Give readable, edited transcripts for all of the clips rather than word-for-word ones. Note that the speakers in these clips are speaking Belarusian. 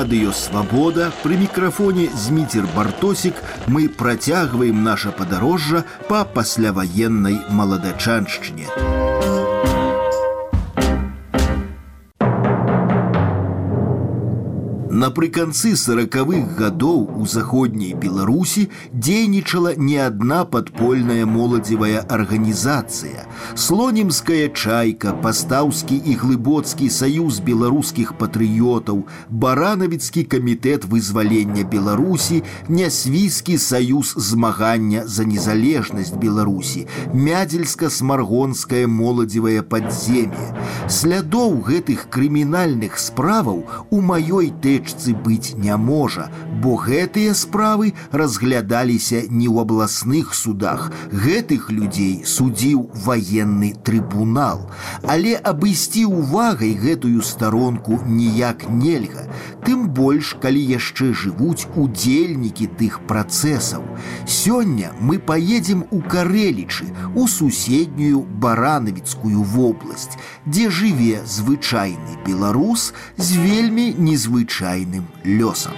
радыё «Свабода», пры мікрафоне Зміцер Бартосік. Мы працягваем наша падарожжа па пасляваеннай маладачаншчыне. Напрыканцы 40-х гадоў у заходняй Беларусі дзейнічала не адна падпольная моладзевая арганізацыя. Слонімская чайка, Пастаўскі і Глыбоцкі саюз беларускіх патрыётаў, Баранавіцкі камітэт вызвалення Беларусі, Нясвійскі саюз змагання за незалежнасць Беларусі, Мядзельска-смаргонскае моладзевае падзем'е. Слядоў гэтых крымінальных справаў у маёй тэчцы быць не можа, бо гэтыя справы разглядаліся не ў абласных судах. Гэтых людзей судзіў ваенны трыбунал. Але абысці увагай гэтую старонку ніяк нельга. Тым больш, калі яшчэ жывуць удзельнікі тых працэсаў. Сёння мы паедзем у Карэлічы, у суседнюю Баранавіцкую вобласць, дзе жыве звычайны беларус з вельмі незвычайным лёсам.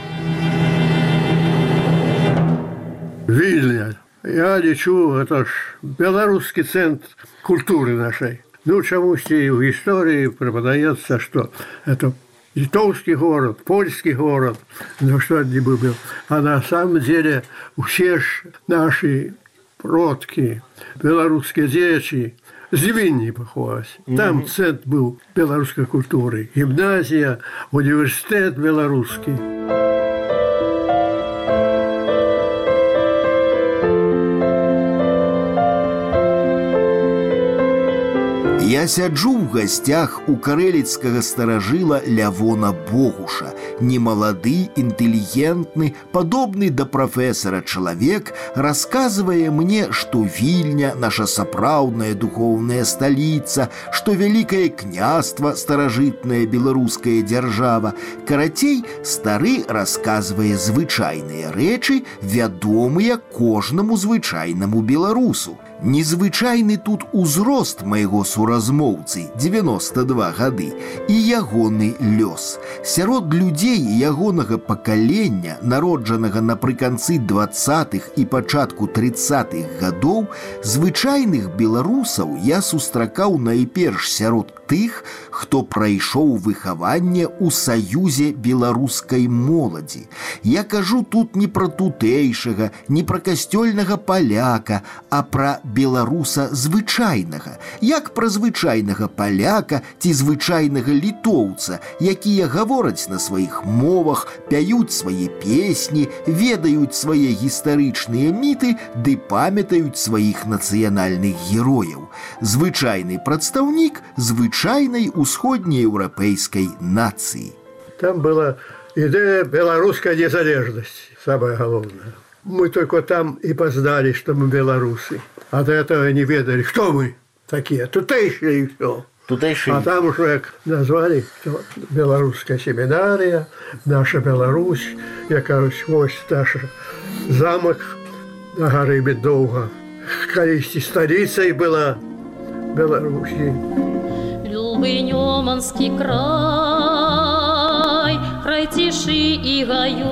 Вільня, я лічу, это ж беларускі цэнтр культуры нашай. Ну, чамусьці ў гісторыі преподаецца, што это литовский город, польский город, ну что не был. А на самом деле все наши продки, белорусские дети, с Вильни поховались. Там центр был белорусской культуры, гимназия, университет белорусский. Я сяджу ў гасцях у карэліцкага старажыла Лявона Богуша. Немалады, інтэлігентны, падобны да прафесара чалавек расказвае мне, што Вільня – наша сапраўдная духоўная сталіца, што вялікае княства – старажытная беларуская дзяржава. Карацей, стары расказвае звычайныя рэчы, вядомыя кожнаму звычайнаму беларусу. Незвычайны тут узрост майго суразмоўцы, 92 гады, і ягоны лёс. Сярод людзей ягонага пакалення, народжанага напрыканцы 20-х і пачатку 30-х гадоў, звычайных беларусаў я сустракаў найперш сярод тых, хто прайшоў выхаванне ў саюзе беларускай моладзі. Я кажу тут не пра тутэйшага, не пра касцёльнага паляка, а пра беларуса звычайнага, як пра звычайнага паляка ці звычайнага літоўца, якія гавораць на сваіх мовах, пяюць свае песні, ведаюць свае гістарычныя міты ды памятаюць сваіх нацыянальных герояў. Звычайны прадстаўнік звычайнай усходнееўрапейскай нацыі. Там была идея белорусской незалежности, самое главное. Мы только там и познали, что мы белорусы. А до этого не ведали, кто мы такие, тутейшие и все. Тутейшие. А там уже назвали белорусская семинария, наша Беларусь, я кажусь, ось наш замок на горы Медовга. Колись столицей была Беларуси. Любый Неманский край, край тиши и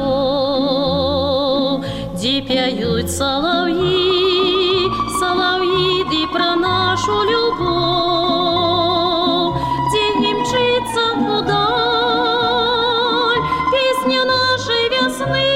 гаёв, где пяют соловьи, соловьи, да про нашу любовь, где не мчится вдаль песня нашей весны.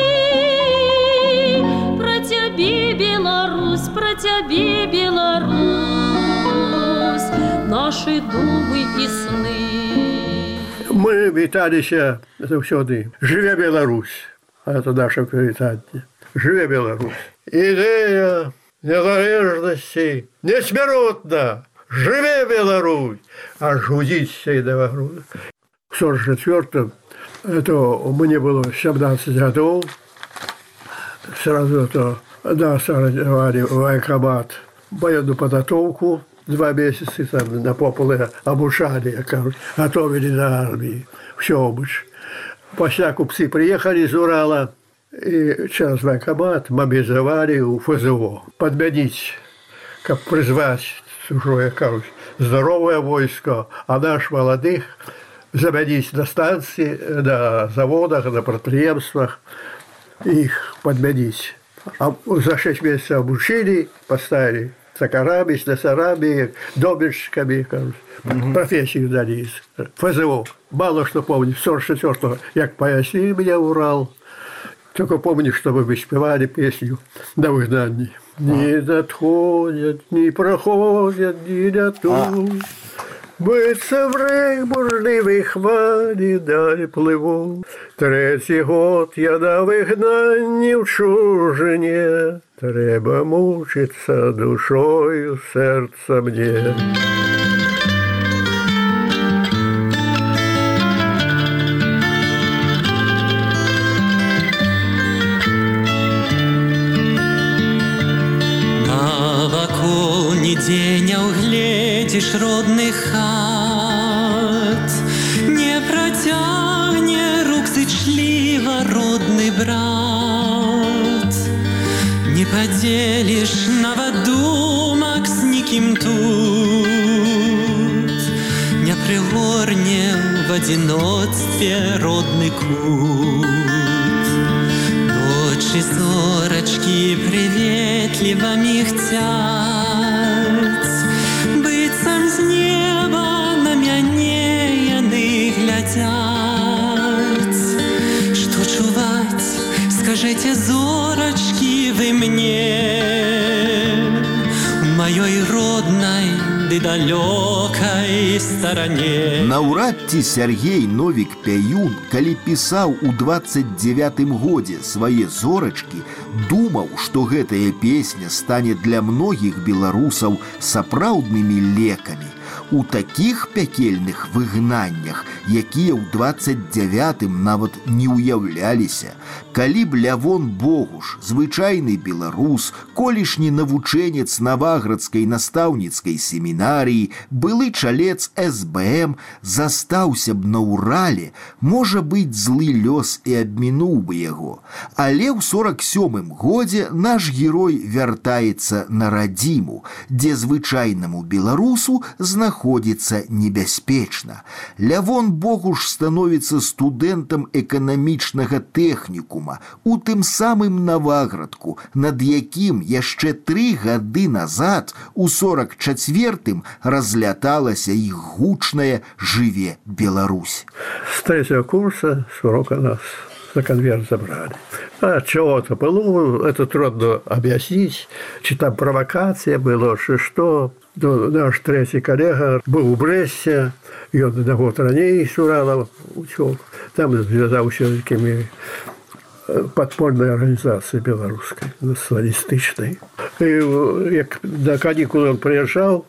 Про тебе, Беларусь, про тебе, Беларусь, наши думы и сны. Мы віталіся заўсёды. Жыве Беларусь. Это наше привітанне. Жыве Беларусь. Идея незалежности несмяротна. Жыве Беларусь. Аж гудзіць і да груди. В 44-м это мне было 17 годов. Сразу это нас организовали в военкомат военную подготовку. 2 месяца там на пополе обучали, готовили на армии. Все обуч. После купцы приехали из Урала и через военкомат мобилизовали у ФЗО. Подменить, как призвать чужое, здоровое войско, а наш молодых заменить на станции, на заводах, на предприятиях, их подменить. А за 6 месяцев обучили, поставили токарами, слесарами, домельщиками, профессию дали. ФЗО. Мало что помню. 44-го, як поясни меня Урал. Только помню, что мы спевали песню на выгнании. Не надходят, не проходят, не летут. Биться в рейх бурливій хвалі далі пливу. 3-й год я на вигнанні в чужині. Треба мучиться душою серця мне. Нигде не угледишь родных хат, не протягне рук зычливо родный брат, не поделишь новодумок с никим тут, не пригорне в одиночестве родный кут. Дочи зорочки приветливо михтят, быццам з неба на мяне яны глядят. Что чуваць, скажите, зорочки, вы мне, в моей родной ды далёкай старане. Наўрад ці Сяргей Новік Пяюн, калі пісаў у 29-м годзе свае зорачкі, думаў, што гэтая песня стане для многіх беларусаў сапраўднымі лекамі. У такіх пякельных выгнаннях, якія ў 29-м нават не ўяўляліся, калі б Лявон Богуш, звычайны беларус, колішні навучэнец Наваградскай настаўніцкай семінарыі, былы чалец СБМ, застаўся б на Урале, можа быць, злы лёс і абмінуў бы яго. Але ў 47-м годзе наш герой вяртаецца на радзіму, дзе звычайнаму беларусу знаходзіцца небяспечна. Лявон Богуш становіцца студэнтам эканамічнага тэхнікума у тым самым Наваградку, над якім яшчэ 3 гады назад, у 44-м, разляталася іх гучная «Жыве Беларусь». С 3-го курса с урока нас за конверт забрали. А чего-то было, это трудно объяснить, чи там провокация была, что. Наш 3-й коллега был у Бресте, и он на год ранее с Урала учел. Там связался с такими подпольной организацией белорусской, националистичной. И на каникулы он приезжал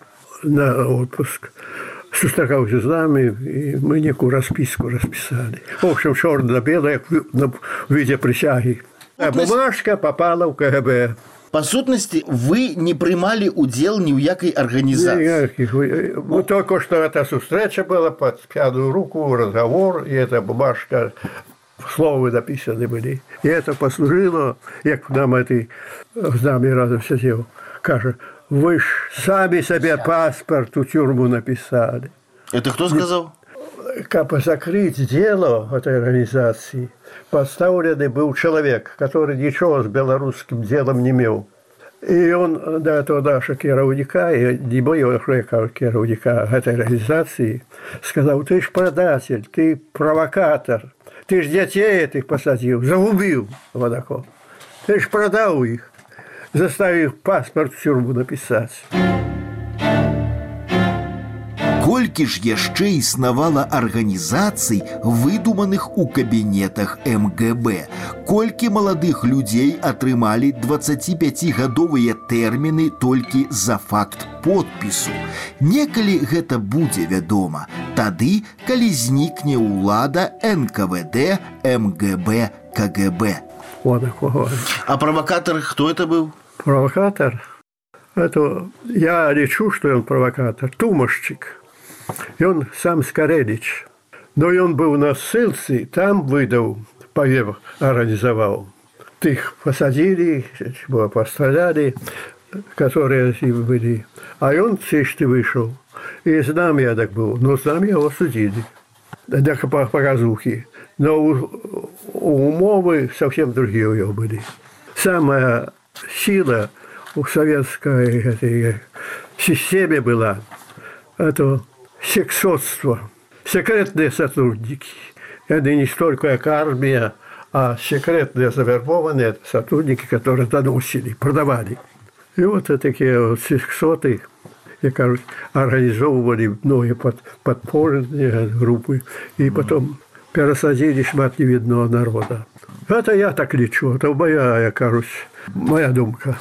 на отпуск, сустракался с нами, и мы некую расписку расписали. В общем, черно-белое в виде присяги. А бумажка попала в КГБ. По сутности, вы не принимали удел ни в якой организации? Ну, только что эта встреча была, под пьяную руку, разговор, и эта бумажка, слова написаны были. И это послужило, как нам этой с нами разом сидел, каже, вы ж сами себе паспорт у тюрьму написали. Это кто сказал? Как закрыть дело этой организации, поставленный был человек, который ничего с белорусским делом не имел. И он до этого нашего керовника, и не моего керовника этой организации, сказал, ты ж предатель, ты провокатор, ты ж детей этих посадил, загубил водако. Ты ж продал их, заставив паспорт в тюрьму написать. Колькі ж яшчэ існавала арганізацый, выдуманых у кабінетах МГБ, колькі маладых людзей атрымалі 25гадовыя тэрміны толькі за факт подпісу. Некалі гэта будзе вядома, тады, калі знікне ўлада НКВД, МГБ, КГБ. А провокатор кто это был? Провокатор? Это я лечу, что он провокатор. Тумашчик. И он сам Скорелич. Но и он был на ссылце, там выдал, повев организовал. Их посадили, постреляли, которые были. А он чисто вышел. И с нами я так был. Но с нами его судили. для показухи. Но умовы совсем другие у него были. Самая сила у советской этой системе была это сексотство, секретные сотрудники. Это не столько как армия, а секретные завербованные сотрудники, которые доносили, продавали. И вот такие вот сексоты, организовывали многие подпольные группы, и потом пересадили шмат невидного народа. Это я так лечу, это моя думка.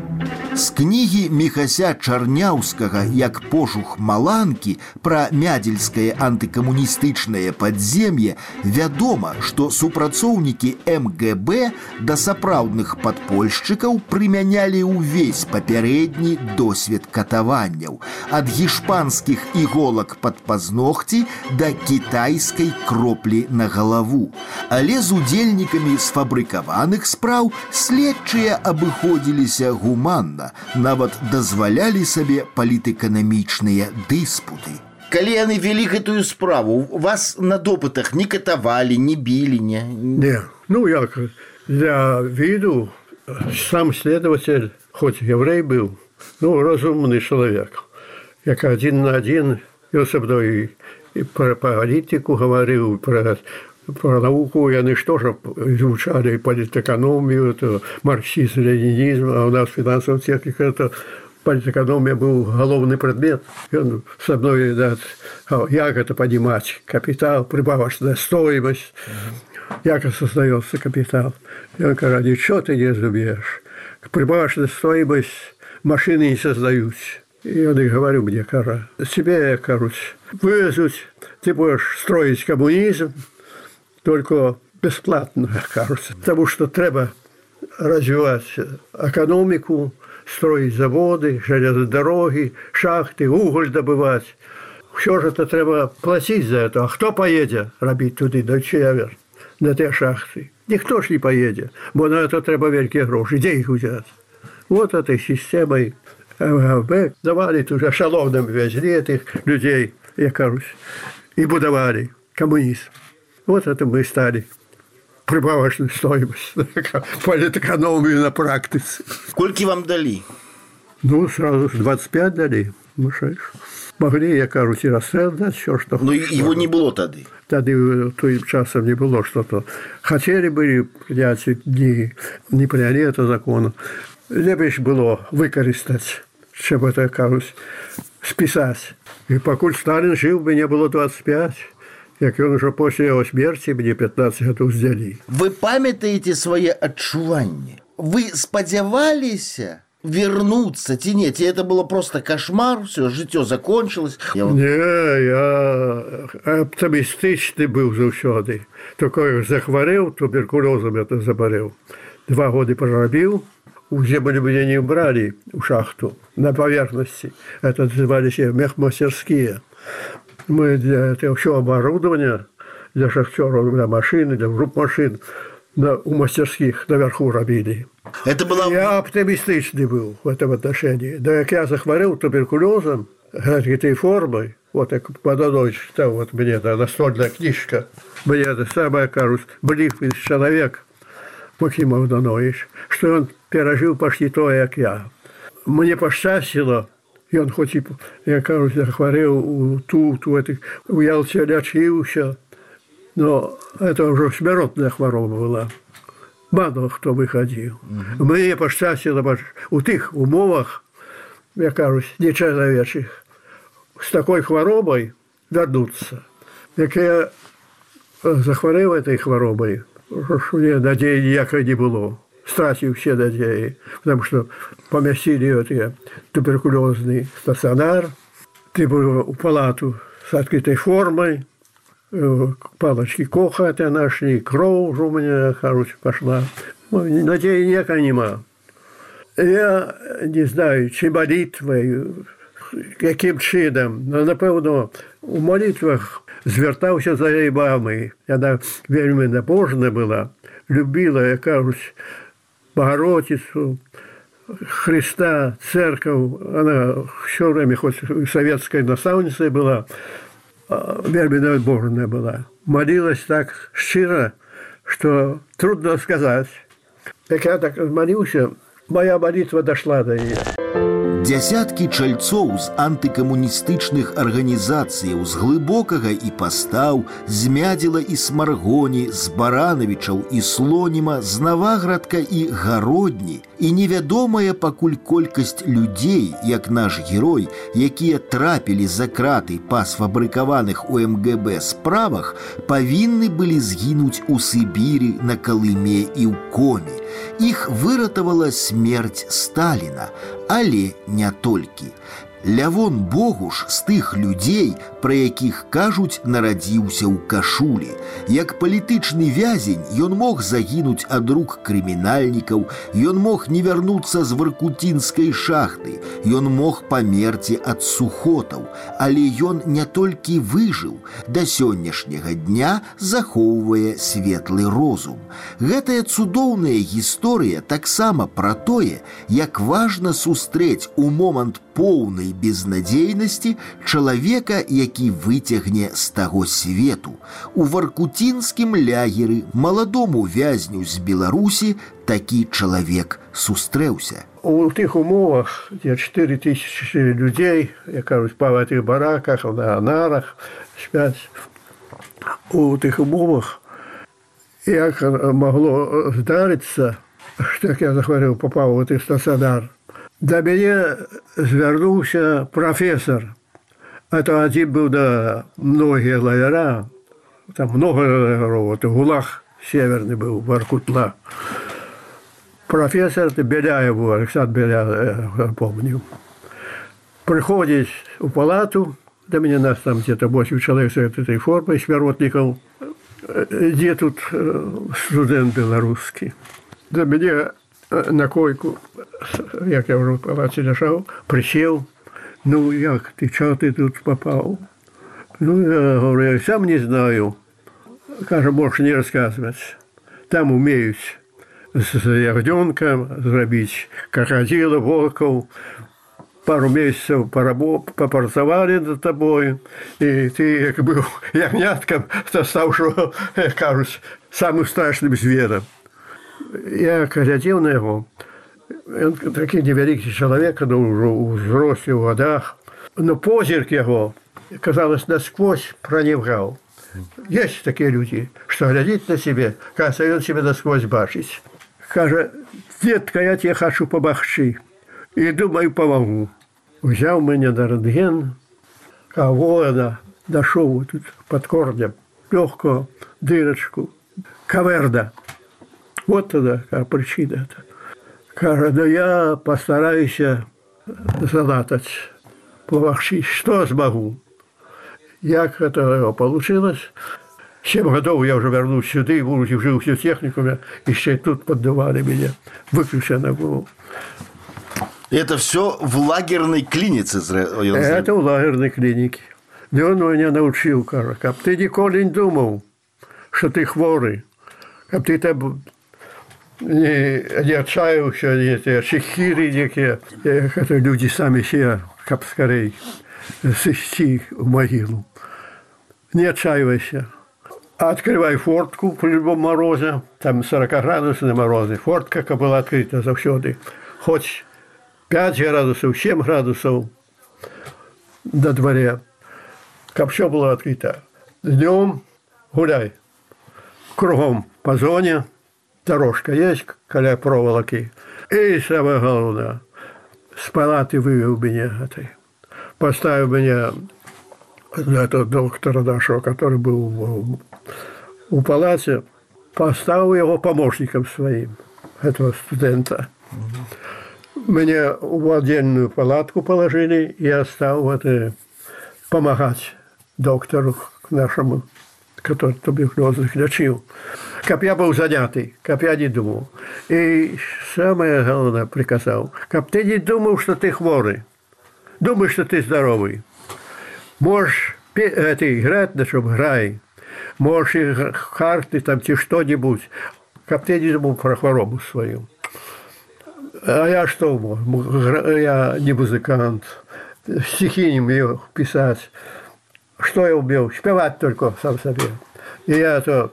З кнігі Міхася Чарняўскага «Як пожух маланкі» пра мядзельскае антыкамуністычнае падзем'е вядома, што супрацоўнікі МГБ да сапраўдных падпольшчыкаў прымянялі ўвесь папярэдні досвед катаванняў ад гішпанскіх іголак пад пазногці да кітайскай кроплі на галаву. Але з удзельнікамі сфабрыкаваных спраў следчыя абыходзіліся гуманна, нават дазвалялі сабе палітэканамічныя дыспуты. Калі яны вялі гэтую справу, вас на допытах не катавалі, не білі, не? Не, як для виду сам следователь, хоть еврей был, разумный человек, як один на один, ён со мной и про политику говорил, про науку, яны что же изучали политэкономию, это марксизм, ленинизм, а у нас финансовая техника, это политэкономия был головный предмет. И он со мной, как это понимать, капитал, прибавочная стоимость, как создается капитал. И он говорит, ничего ты не разумеешь, прибавочная стоимость машины не создаются. И он и говорю мне, тебе, вывезут, ты будешь строить коммунизм, только бесплатно, кажется. Потому что треба развивать экономику, строить заводы, железные дороги, шахты, уголь добывать. Все же это треба платить за это. А кто поедет робить туди, до Чевер, на те шахты? Никто ж не поедет, бо на это треба великие гроши. Где их взять? Вот этой системой МГБ давали уже шаловным везли этих людей, я кажусь, и будовали коммунизм. Вот это мы стали прибавочную стоимость, политэкономию на практике. Сколько вам дали? Сразу 25 дали. Могли, я кажусь, и расстрел дать, все, что... Но его не было тогда. Тогда тем часом не было что-то. Хотели были принять, не приняли это закон. Лепше было выкористать, чем это, кажусь, списать. И покуль Сталин жил, мне было 25. Як ён ужо пасля яго смерці мне 15 гадоў здзялі. Вы памятаеце свае адчуванні? Вы спадзяваліся вернуцца ці не? Ці это было просто кошмар, все, жыццё закончилось? Не, я оптимістычны быў заўсёды. Только захварэў, туберкулёзам это забарэў. 2 годы прорабіў, у землю меня не брали у шахту на поверхности. Это назывались мехмастерские. Мы для этого все оборудование, для шахтеров, для машин, для групп машин у мастерских наверху робили. Это было... Я оптимистичный был в этом отношении. Да как я захворел туберкулезом, этой формой, вот как Подонович читал, вот мне это настольная книжка, мне это самое, кажется, близкий человек, Максим Подонович, что он пережил почти то, как я. Мне пощастило. Ён хоць і, я кажу, захварэў у Ялце лячыўся, но это ўжо смяротная хвароба была. Мало хто выхадзіў. Мне пашчасціла у тых умовах, я кажу, нечалавечых, з такой хваробай вярнуцца. Як я захварэў этой хваробай, мне надзеі ніякай не было. Стратил все надеи, потому что поместили эти туберкулезный стационар, ты был в палату с открытой формой, палочки Коха это нашли, кровь у меня, пошла. Надеи никакой нема. Я не знаю, чи молитвой, каким чином, но, напевно, у молитвах звертався за її мамою. Вона вельми набожна була, любила, я кажуть, Богородицу, Христа, церковь. Она все время, хоть советской наставницей была, вельми набожная была. Молилась так щиро, что трудно сказать. Так я так молился, моя молитва дошла до нее. Дзясяткі чальцоў з антыкамуністычных арганізацыяў з глыбокага і пастаў, з Мядзела і Смаргоні, з Баранавічаў і Слоніма, з Наваградка і Гародні, і невядомая пакуль колькасць людзей, як наш герой, якія трапілі за краты па сфабрыкаваных у МГБ справах, павінны былі згінуць у Сібіры, на Калыме і ў Коме. Іх выратавала смерць Сталіна, але не толькі. Лявон Богуш з тых людзей, пра якіх кажуць, нарадзіўся ў кашулі. Як палітычны вязень ён мог загінуць ад рук крымінальнікаў, ён мог не вярнуцца з варкутінскай шахты, ён мог памерці ад сухотаў, але ён не толькі выжыў, да сённяшняга дня захоўвае светлы розум. Гэтая цудоўная гісторыя таксама пра тое, як важна сустрэць у момант поўнай безнадзейнасці чалавека, які выцягне з таго свету. У варкутінскім лягеры маладому вязню з Беларусі такі чалавек сустрэўся. У тых умовах, дзе 4000 людзей, як кажуць, па гэтых бараках, на нарах спяць, у тых умовах, як магло здарыцца, што як я захварэў, папаў у тых стацыянар, да мяне звярнуўся прафесор. Это адзін быў да многія лагера, там много лагеров, это ГУЛАГ северны быў, Воркутла. Профессор Беляев, Александр Беляев, помню. Приходит в палату, до меня нас там где-то 8 человек с этой формой, смиротников, где тут студент белорусский. До меня на койку, як я уже в палате лежал, присел. Ну, як ты, чего ты тут попал? Ну, я говорю, я сам не знаю. Кажу, можешь не рассказывать. Там умеют с ягненком зробить крокодила, волков. Пару месяцев попрацавали над тобой, и ты, как был ягнятком, стал, что, кажуть, самым страшным звером. Я глядел на его. Он такий невеликий человек, но уже у взрослых годах. Но позирк его, казалось, насквозь проникал. Есть такие люди, что глядит на себе, кажется, он себя насквозь бачить. Каже, детка, я тебе хочу помогчи. И думаю, помогу. Взял меня на рентген, кого дошел тут под корнем, легкую дырочку, каверда. Вот тогда причина. Каже, да я постараюсь залатать, помогчи, что смогу. Як это получилось? 7 годов я уже вернулся сюда, и жил в техникуме, еще и тут поддавали меня, выключенно было. Это все в лагерной клинице? Это в лагерной клинике. Да он меня научил, каже, как ты никогда не думал, что ты хворый, как ты там не отчаялся, эти чехири некие, это люди сами себя, как скорее, сыщи в могилу. Не отчаивайся. Открывай фортку при любом морозе, там 40-градусные морозы. Фортка была открыта завсёды. Хоть 5 градусов, 7 градусов на дворе. Как все было открыто. Днем гуляй. Кругом по зоне. Дорожка есть, коля проволоки. И самое главное, с палаты вывел меня этой. Поставил меня этого доктора нашего, который был у палате, поставил его помощником своим, этого студента. Меня в отдельную палатку положили, и я стал помогать доктору нашему, который туберкулезных лечил. Как я был занятый, как я не думал. И самое главное приказал, как ты не думал, что ты хворый, думаешь, что ты здоровый. Можешь играть, на чем играй. Можешь карты там, что-нибудь. Как ты не думал про хворобу свою. А я что мог? Я не музыкант. Стихи не умею писать. что я умел? Спевать только сам себе. И я то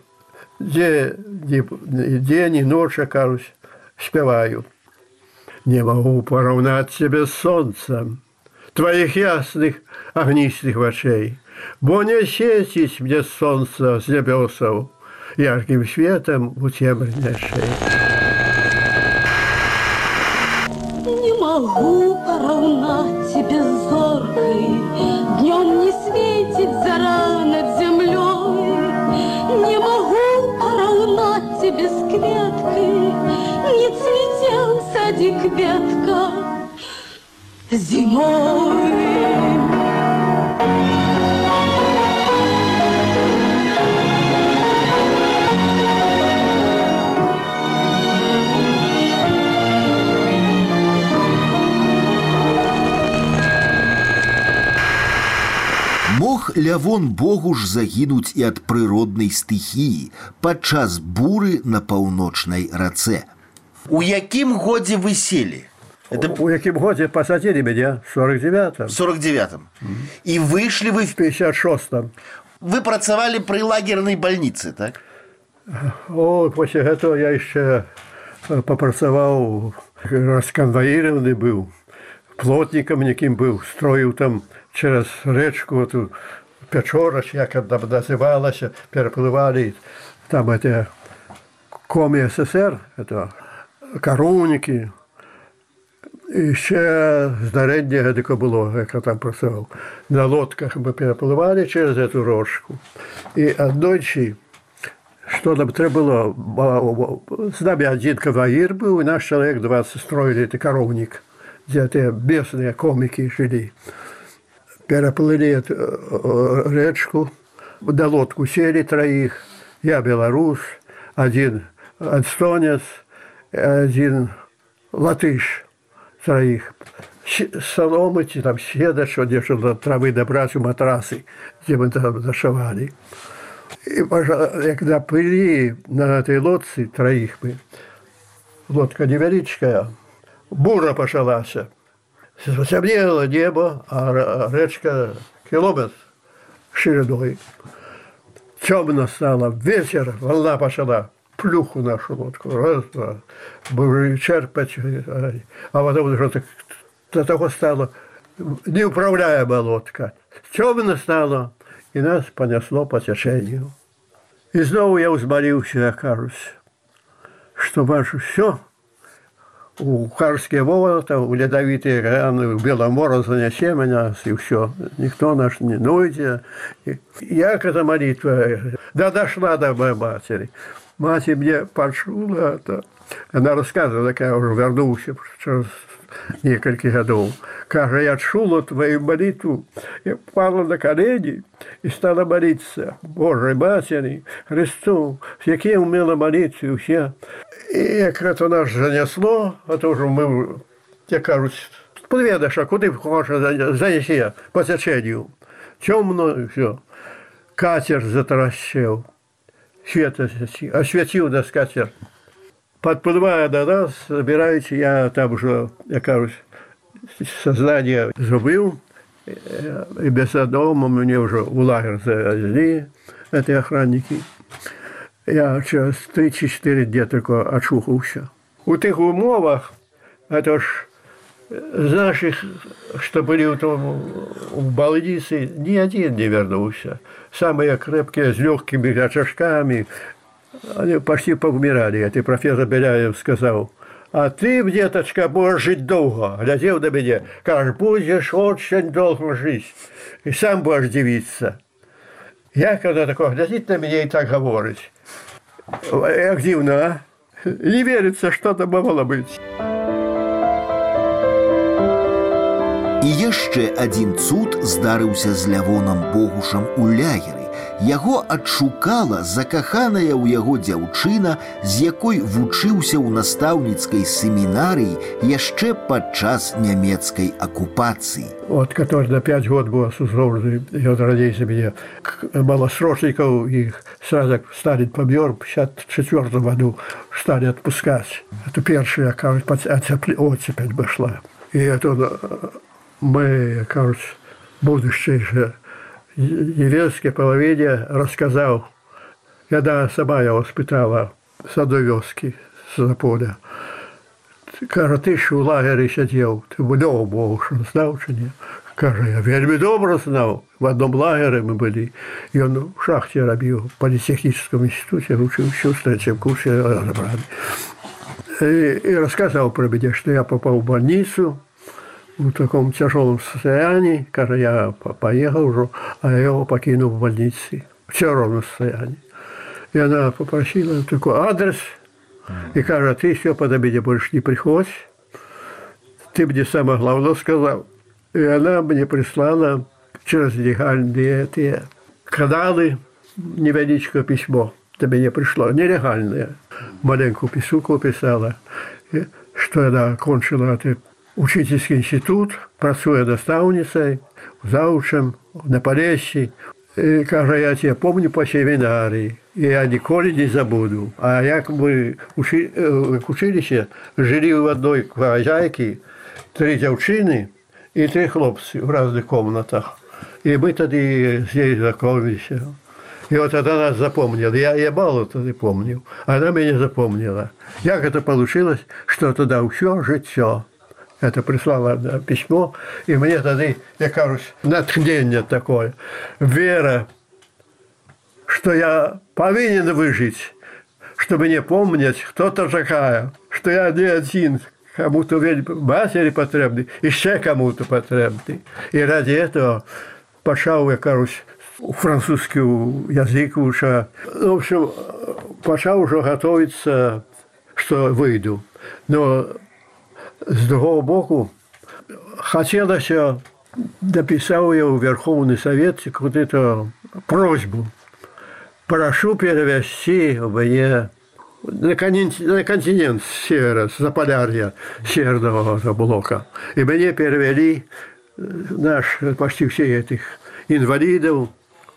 день и ночь, кажусь, спеваю. Не могу поравнать себе с солнцем твоих ясных огнистых очей, бо не светить мне солнце с небесов ярким светом у темной шеи. Не могу поравнать тебе с зоркой, днем не светит зара над землей. Не могу поравнать тебе с кветкой, не цветет в садик ветка зимой. Мог Лявон Богуш загінуць і ад прыроднай стыхіі падчас буры на паўночнай рацэ. У якім годзе вы селі? У якім годзе посадили меня? В 49-м. В 49-м. І выйшлі вы В 56-м. Вы працавалі пры лагернай бальніцы, так? О, после этого я еще попрацаваў, расконвоированы был, плотником неким был, строил там через речку эту Печорач, як там называлась, переплывали там это Коми СССР, это коровники. І ще здарення таке було, як там працював. На лодках ми перепливали через цю річку. І одночі, що нам треба було, з нами один конвоїр був, і наш чоловік 20 строили цей коровник, де ті місцеві комики жили. Переплыли речку, на лодку сели троих, я белорус, один эстонец, один латыш. Троих. Соломы, там седа, что где-то травы добрать у матрасы, где мы там зашивали. И когда плыли на этой лодце троих мы, лодка невеличкая, бура пошалась. Темнело небо, а речка километр шириной. Темно стало, вечер, волна пошла. Плюху нашу лодку, раз, два, будем черпать, а потом уже до того стало неуправляемая лодка. Темно стало, и нас понесло по течению. И снова я взмолился, я кажусь, что ваше все, у Карские ворота, у ледовитые раны, у Беломора занесе меня, и все. Никто наш не нойдет. Я к этой молитве, да дошла до моей матери. Мать мне почула это. Она рассказывала, как я уже вернулся через несколько годов. Кажется, я чула твою молитву. Я пала на колени и стала молиться. Божьей Матери, Христу, с яким умела молиться все. И как это нас занесло, это уже мы, я кажется, подведешь, а куда хочешь занеси по течению. Темно и все. Катер затаращил. Свет осветил на скатерть. Подплывая до нас, собираете, я там уже, я кажусь, сознание забыл, и без дома мне уже в лагерь завезли, эти охранники. Я через 3-4 дня только очухался. У тех умовах, это ж з наших, что были в больнице, ни один не вернулся. Самые крепкие, с легкими очажками, они почти повмирали. Это профессор Беляев сказал: а ты, деточка, будешь жить долго. Глядел на меня, кажешь, будешь очень долго жить. И сам будешь дивиться. Я, когда такое глядит на меня и так говорит, как дивно, а? Не верится, что это могло быть. І яшчэ адзін цуд здарыўся з Лявонам Богушам у лягеры. Яго адшукала закаханая ў яго дзяўчына, з якой вучыўся ў настаўніцкай семінарыі яшчэ падчас нямецкай акупацыі. Вот, который на 5 год был осужден, и вот родился меня малосрочников, их сразу стали помер, в 1954 году стали отпускать. Это первая, кажется, оцепень пошла. И это мы, кажется, будущее же деревенской половине рассказал, когда сама я воспитала с одной вёски, с поля. Каже, ты ж у лагері сидів, ти вдома був, що знав чи ні? Каже, я вельми добре знав. В одном лагері ми були. І він в шахті робив, в політехнічному інституті, учився в третьем курсі разобрали. И рассказал про меня, что я попал в больницу в таком тяжелом состоянии. Каже, я поехал уже, а я его покинул в больнице в тяжелом состоянии. И она попросила такой адрес. И каже, ты все подо меня больше не приходь. Ты мне самое главное сказал. И она мне прислала через легальные эти каналы невеличкое письмо. До меня пришло нелегальное. Маленькую писулку писала, что она окончила этот учительский институт, працує наставницей, заучем на Полессі. И, каже, я тебя помню по семинарии, и я никогда не забуду. А як мы в училище жили в одной хозяйке, 3 девчины и 3 хлопцы в разных комнатах. И мы тогда здесь знакомились. И вот она нас запомнила. Я мало тогда помнил. Она меня запомнила. Как это получилось, что тогда все життя. Это прислала письмо, и мне тогда, я кажусь, натхнение такое. Вера, что я повинен выжить, чтобы не помнить, кто то такая, что я не один, кому-то матери потребный, еще кому-то потребный. И ради этого пошел, я кажусь, французский язык уже. В общем, пошел уже готовиться, что выйду. Но с другого боку, хотелось, написал я в Верховный Совет какую-то просьбу. Прошу перевести мне на континент севера, Заполярья, северного блока. И мне перевели почти все этих инвалидов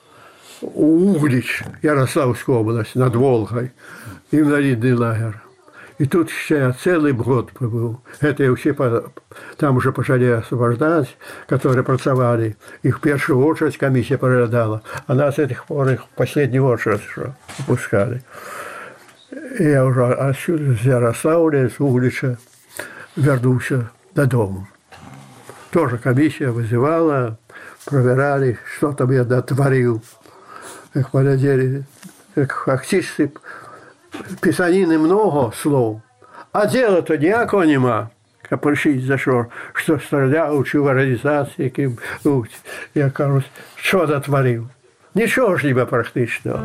Углич, Ярославская область, над Волгой, инвалидный лагерь. И тут я целый год побыл. Это я все там уже пошли освобождать, которые працевали. Их в первую очередь комиссия проглядала, а нас с этих пор их в последнюю очередь выпускали. И я уже отсюда, с Ярославля, с Углича, вернулся додому. Тоже комиссия вызывала, проверяли, что там я дотворил. Как полетели, как фактически писанины много слов, а дела-то ніякого нема. Як прийшли за що стріляв, чи в організації, яким, я кажу, що дотворив. Нічого ж ніби практично.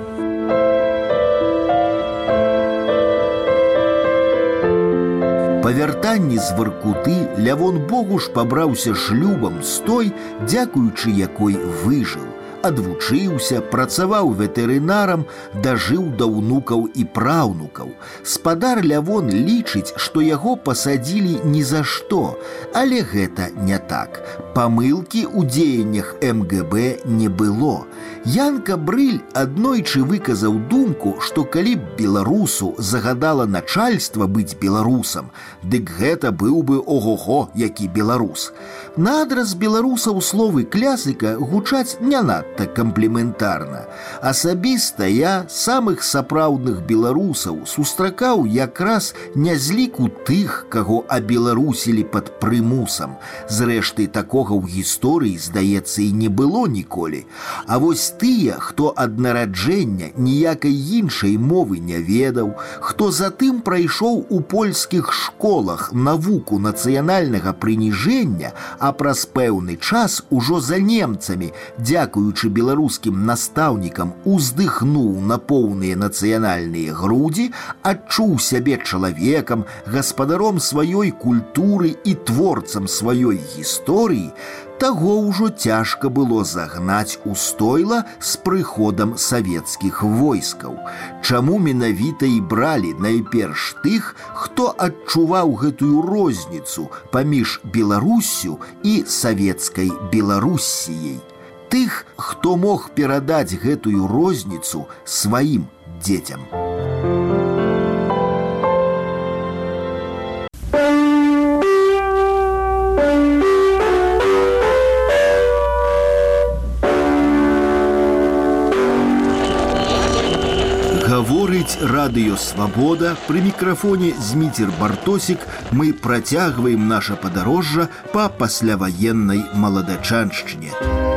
Па вяртанні з Воркуты Лявон Богуш пабраўся шлюбам з той, дзякуючы якой выжыў. Адвучыўся, працаваў ветэрынарам, дажыў да ўнукаў і праўнукаў. Спадар Лявон лічыць, што яго пасадзілі ні за што, але гэта не так. Памылкі ў дзеяннях МГБ не было. Янка Брыль аднойчы выказаў думку, што калі б беларусу загадала начальства быць беларусам, дык гэта быў бы ого-го, які беларус. Наадразз беларусаў словы клясыка гучаць не надта кампліментарна. Асабіста я самых сапраўдных беларусаў сустракаў якраз не з ліку тых, каго абеларусілі пад прымусам. Зрэшты, такога ў гісторыі, здаецца, і не было ніколі. А вось тыя, хто ад нараджэння ніякай іншай мовы не ведаў, хто затым прайшоў у польскіх школах навуку нацыянальнага прыніжэння, а праз пэўны час ужо за немцамі, дзякуючы беларускім настаўнікам, уздыхнуў на поўныя нацыянальныя грудзі, адчуў сябе чалавекам, гаспадаром сваёй культуры і творцам сваёй гісторыі, таго ўжо цяжка было загнаць у стойла з прыходам савецкіх войскаў. Чаму менавіта і бралі найперш тых, хто адчуваў гэтую розніцу паміж Беларуссю і савецкай Беларуссіяй? Тых, хто мог перадаць гэтую розніцу сваім дзецям. гучыць радыё «Свабода». Пры мікрафоне Зміцер Бартосік. Мы працягваем наша падарожжа па пасляваеннай маладачаншчыне.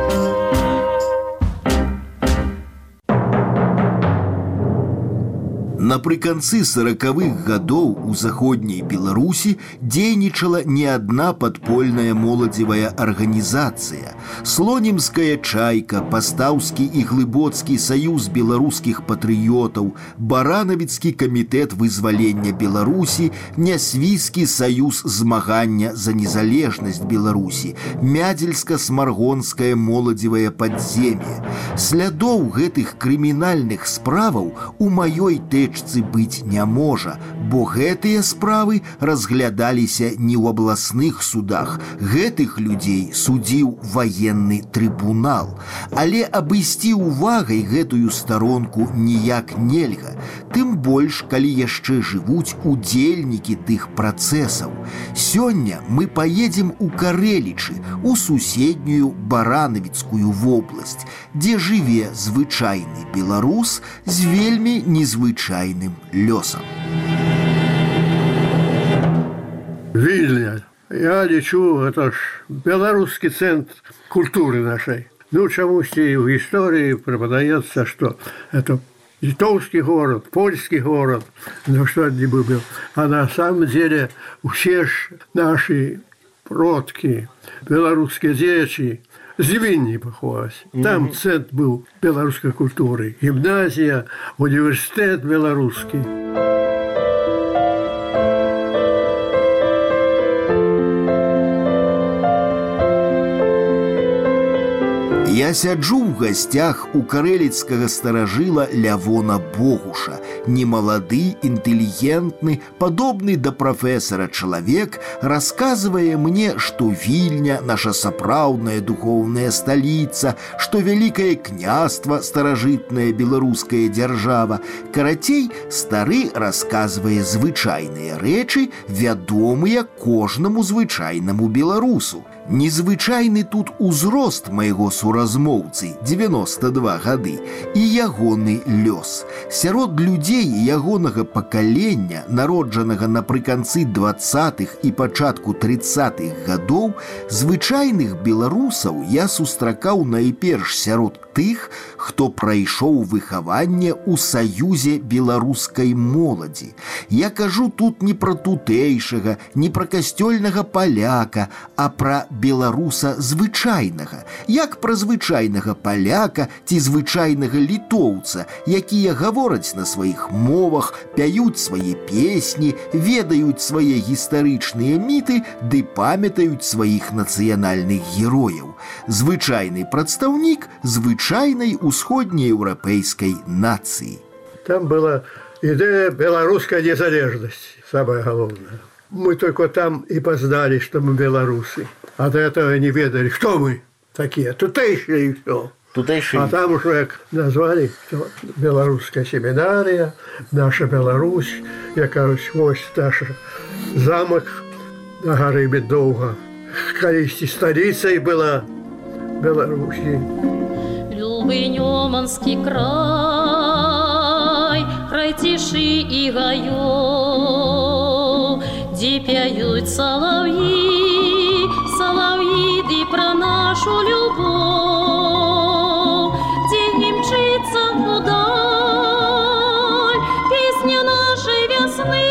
Напрыканцы 40-х гадоў у заходняй Беларусі дзейнічала не адна падпольная моладзевая арганізацыя. Слонімская чайка, Пастаўскі і Глыбоцкі саюз беларускіх патрыётаў, Баранавіцкі камітэт вызвалення Беларусі, Нясвійскі саюз змагання за незалежнасць Беларусі, Мядзельска-смаргонскае моладзевае падзем'е. Слядоў гэтых крымінальных справаў у маёй тэчцы быць не можа, бо гэтыя справы разглядаліся не ў абласных судах. Гэтых людзей судзіў ваенны трыбунал. Але абысці увагай гэтую старонку ніяк нельга. Тым больш, калі яшчэ жывуць удзельнікі тых працэсаў. Сёння мы паедзем у Карэлічы, у суседнюю Баранавіцкую вобласць, дзе жыве звычайны беларус з вельмі незвычайным лёсам. Вильня. Я лечу, это ж белорусский центр культуры нашей. Ну, чамусьці в истории преподается, что это литовский город, польский город, ну что не был. А на самом деле все ж наши продки, белорусские дети, з Вільні поховалась. Там центр был белорусской культуры. Гимназия, университет белорусский. Я сяджу ў гасцях у карэліцкага старажыла Лявона Богуша. Немалады, інтэлігентны, падобны да прафесара чалавек расказвае мне, што Вільня – наша сапраўдная духоўная сталіца, што вялікае княства, старажытная беларуская дзяржава. Карацей, стары расказвае звычайныя рэчы, вядомыя кожнаму звычайнаму беларусу. Незвычайны тут узрост майго суразмоўцы, 92 гады, і ягоны лёс. Сярод людзей ягонага пакалення, народжанага напрыканцы 20-х і пачатку 30-х гадоў, звычайных беларусаў я сустракаў найперш сярод тых, хто прайшоў выхаванне ў саюзе беларускай моладзі. Я кажу тут не пра тутэйшага, не пра касцёльнага паляка, а пра беларуса звычайнага, як пра звычайнага паляка ці звычайнага літоўца, якія гавораць на сваіх мовах, пяюць свае песні, ведаюць свае гістарычныя міты ды памятаюць сваіх нацыянальных герояў. Звычайны прадстаўнік звычайнай усходнееўрапейскай нацыі. Там была идея белорусской незалежности, самое главное. Мы только там и познали, что мы белорусы. От этого не ведали, кто мы такие, тутейшие и все. Тутейшие. А там уже как назвали, что белорусская семинария, наша Беларусь, я, короче, вось наш замок на горы Медовга. Колись столицей была Беларуси. Любый Неманский край, край тиши и гаёв, где пяют соловьи, соловьи, ды про нашу любовь, где им мчится вдаль песня нашей весны.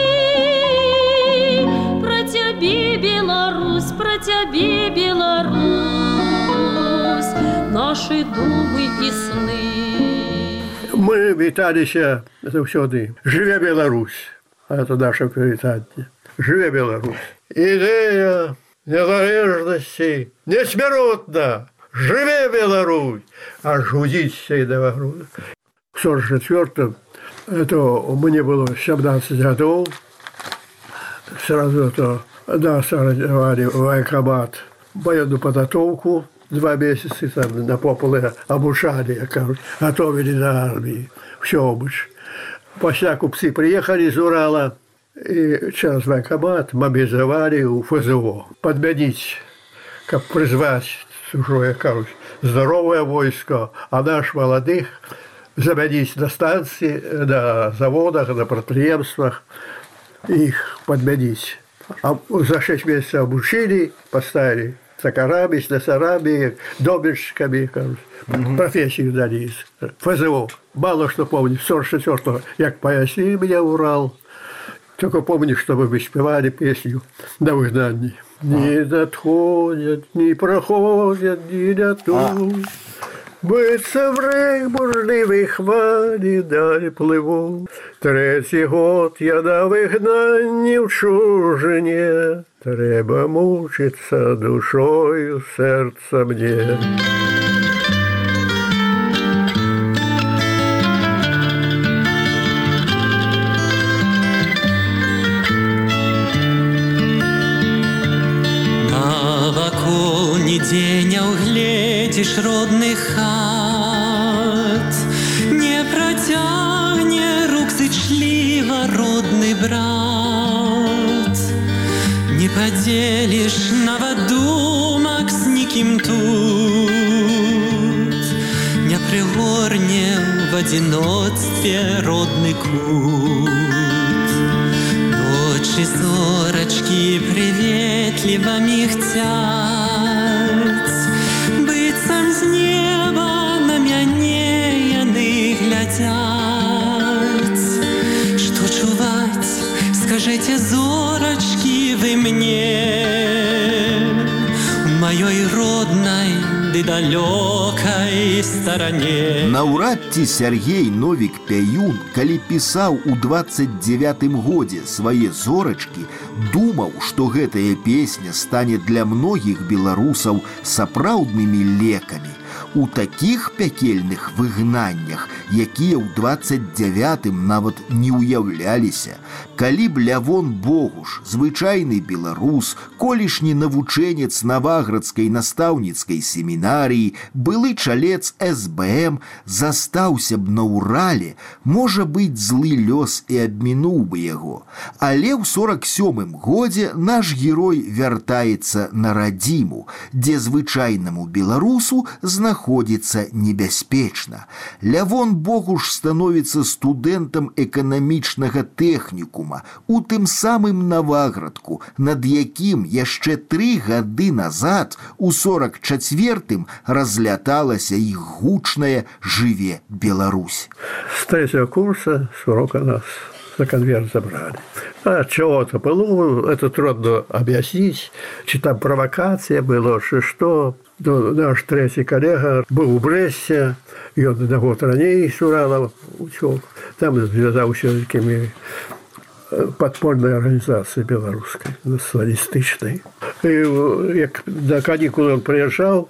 Про тебе, Беларусь, про тебе, Беларусь, наши думы и сны. Мы віталіся заўсёды. Жыве Беларусь. Это наше прывітанне. Жыве Беларусь. Ідэя незалежнасці несмяротна. Жыве Беларусь. Аж гудзіць сейдава груда. В 44-м это мне было 17 годов. Сразу это нас организовали в военкомат военную подготовку. 2 месяца там на пополе обучали, готовили на армии. Все обуч. После купцы приехали из Урала и через военкомат мобилизовали у ФЗО. Подменить, как призвать чужое, здоровое войско, а наш молодых заменить на станции, на заводах, на предприятиях, их подменить. А за 6 месяцев обучили, поставили токарами, слесарами, домельщиками, профессию дали. ФЗО. Мало что помню. 44-го, як поясни меня Урал. Только помню, что мы спевали песню на выгнании. Не надходят, не проходят, не дадут. Биться в рейх бурливій хвалі далі пливу. 3-й год я на вигнанні в чужині. Треба мучиться душою серця мне. Нигде не угледишь родных хат, не протягне рук зычливо родный брат, не поделишь новодумок с никим тут, не пригорне в одиночестве родный кут. Ночи зорочки приветливо михтят, быццам з неба на мяне яны глядят. Что чуваць, скажите, зорочки, вы мне, в моей родной ды далёкай стороне. Наўрад ці Сяргей Новік Пяюн, калі пісаў у 29-м годзе свае зорачкі, думаў, што гэтая песня стане для многіх беларусаў сапраўднымі лекамі. У такіх пякельных выгнаннях, якія ў 29-м нават не ўяўляліся, калі б Лявон Богуш, звычайны беларус, колішні навучэнец Наваградскай настаўніцкай семінарыі, былы чалец СБМ, застаўся б на Урале, можа быць, злы лёс і абмінуў бы яго. Але ў 47-м годзе наш герой вяртаецца на радзіму, дзе звычайнаму беларусу знаходзіцца небяспечна. Лявон Богуш становіцца студэнтам эканамічнага тэхнікума у тым самым Наваградку, над якім яшчэ 3 гады назад, у 44-м, разляталася іх гучная «Жыве Беларусь». С 3-го курса с урока нас за конверт забрали. А чего-то было, это трудно объяснить, чи там провокация была, что. Наш 3-й коллега был у Бресте, и он на год ранее с Урала учил. Там связался с такими подпольной организацией белорусской, националистичной. И как на каникулы он приезжал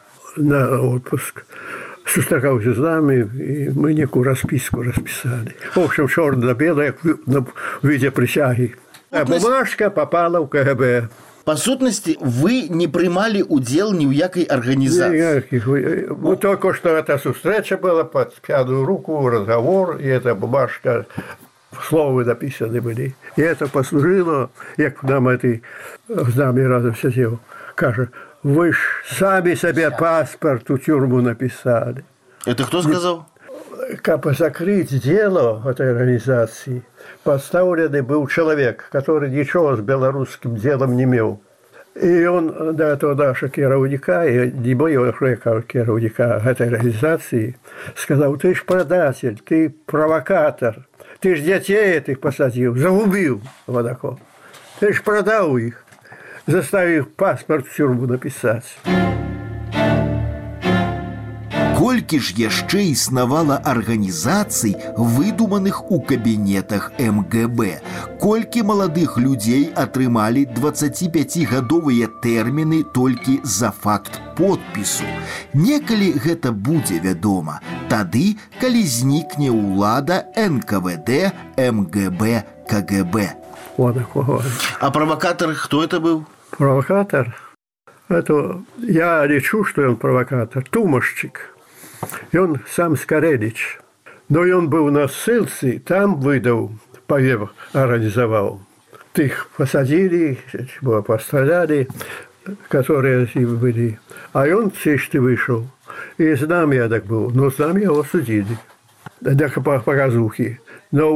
на отпуск, сустракался с нами, и мы некую расписку расписали. В общем, черно-белое в виде присяги. А бумажка попала в КГБ. По сутности, вы не принимали удел ни у якой организации. Ну, только что эта встреча была под пьяную руку, разговор, и эта бумажка, слова написаны были. И это послужило, как нам этой с нами разом сидел, каже, вы ж сами себе паспорт у тюрьму написали. Это кто сказал? Как закрыть дело этой организации, поставленный был человек, который ничего с белорусским делом не имел. И он до этого нашего керовника, и не моего керовника этой организации, сказал, ты ж предатель, ты провокатор, ты ж детей этих посадил, загубил водокол, ты ж продал их, заставив паспорт в тюрьму написать. Колькі ж яшчэ існавала арганізацый, выдуманых у кабінетах МГБ. Колькі маладых людзей атрымалі 25-гадовыя тэрміны толькі за факт подпісу. Некалі гэта будзе вядома, тады, калі знікне ўлада НКВД, МГБ, КГБ. А провокатор кто это был? Провокатор? Это я лечу, что он провокатор. Тумашчик. И он сам Скорелич. Но и он был на ссылке, там выдал, повев организовал. Их посадили, постреляли, которые были. А он чисто вышел. И с нами я так был. Но с нами его судили. для показухи. Но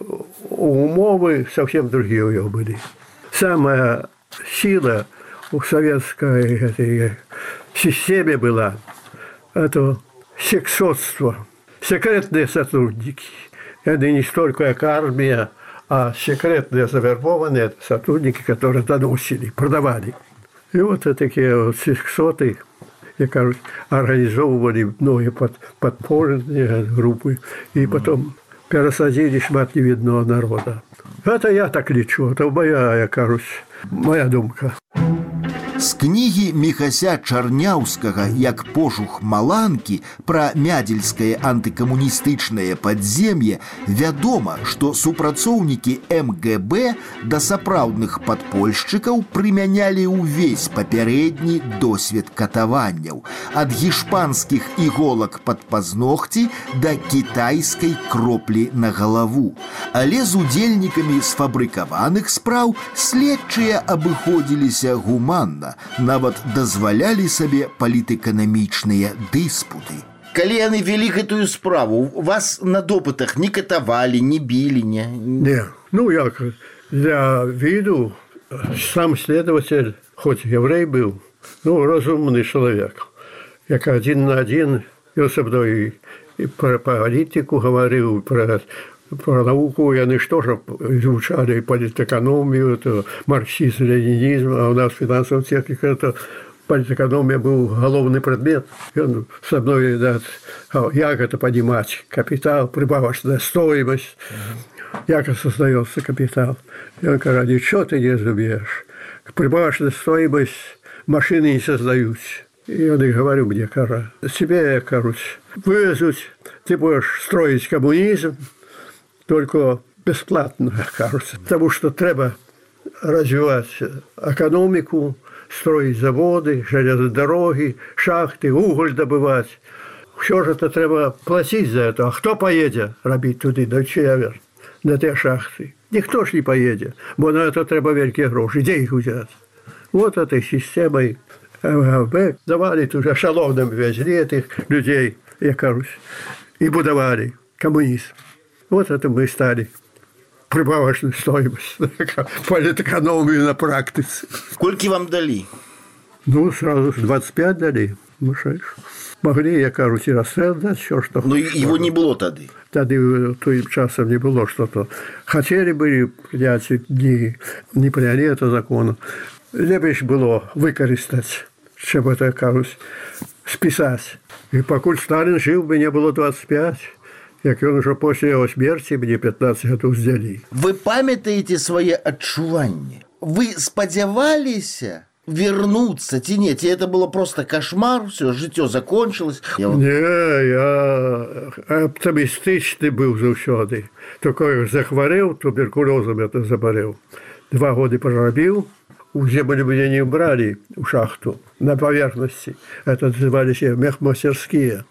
умовы совсем другие у него были. Самая сила в советской этой системе была это сексотство, секретные сотрудники. Это не столько как армия, а секретные завербованные сотрудники, которые доносили, продавали. И вот такие вот сексоты, организовывали многие подпольные группы, и потом пересадили шмат невидного народа. Это я так лечу, это моя думка. З кнігі Міхася Чарняўскага «Як пожух маланкі» пра мядзельскае антыкамуністычнае падзем'е вядома, што супрацоўнікі МГБ да сапраўдных падпольшчыкаў прымянялі ўвесь папярэдні досвед катаванняў. Ад гішпанскіх іголак пад пазногці да кітайскай кроплі на галаву. Але з удзельнікамі сфабрыкаваных спраў следчыя абыходзіліся гуманна, нават дазвалялі сабе палітэканамічныя дыспуты. Калі яны вялі гэтую справу, вас на допытах не катавалі, не білі, не? Не, як для виду сам следователь, хоть еврей был, разумный человек, як один на один, ён со мной и про политику говорил, про науку, яны ж тоже изучали политэкономию, это марксизм, ленинизм, а у нас финансовая техника, это политэкономия был головный предмет. И он со мной, как это понимать, капитал, прибавочная стоимость, как создается капитал. И он говорит, ничего ты не разумеешь, прибавочная стоимость машины не создаются. И я говорю мне, тебе, вывезут, ты будешь строить коммунизм, только бесплатно, кажется. Потому что треба развивать экономику, строить заводы, железные дороги, шахты, уголь добывать. Все же это треба платить за это. А кто поедет робить туди, на север, на те шахты? Никто ж не поедет, бо на это треба великие гроши. Где их взять? Вот этой системой МГБ давали уже шалоном везли этих людей, я кажусь, и будовали коммунизм. Вот это мы стали прибавочную стоимость, политэкономию на практике. Сколько вам дали? Сразу 25 дали. Могли, я кажусь, и расстрел дать, все, что... Но его не было тогда? Тогда тем часом не было что-то. Хотели были принять, не приняли это закон. Лепше было выкористать, чем это, кажусь, списать. И покуль Сталин жил, мне было 25. Як ён ужо пасля яго смерці мне 15 гадоў здзялі. Вы памятаеце свае адчуванні? Вы спадзяваліся вернуцца ці не? Ці это было просто кошмар, все, жыццё закончилось? Не, я оптимістычны быў заўсёды. Только захварэў, туберкулёзам это забарэў. 2 годы прарабіў, у землю меня не брали у шахту на поверхности. Это назывались мехмастерские.